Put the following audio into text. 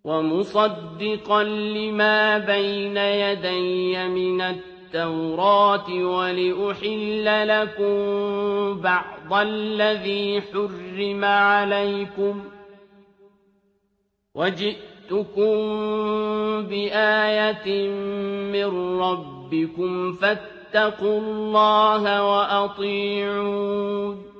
ومصدقا لما بين يدي من التوراة ولأحل لكم بعض الذي حرم عليكم وجئتكم بآية من ربكم فاتقوا الله وأطيعون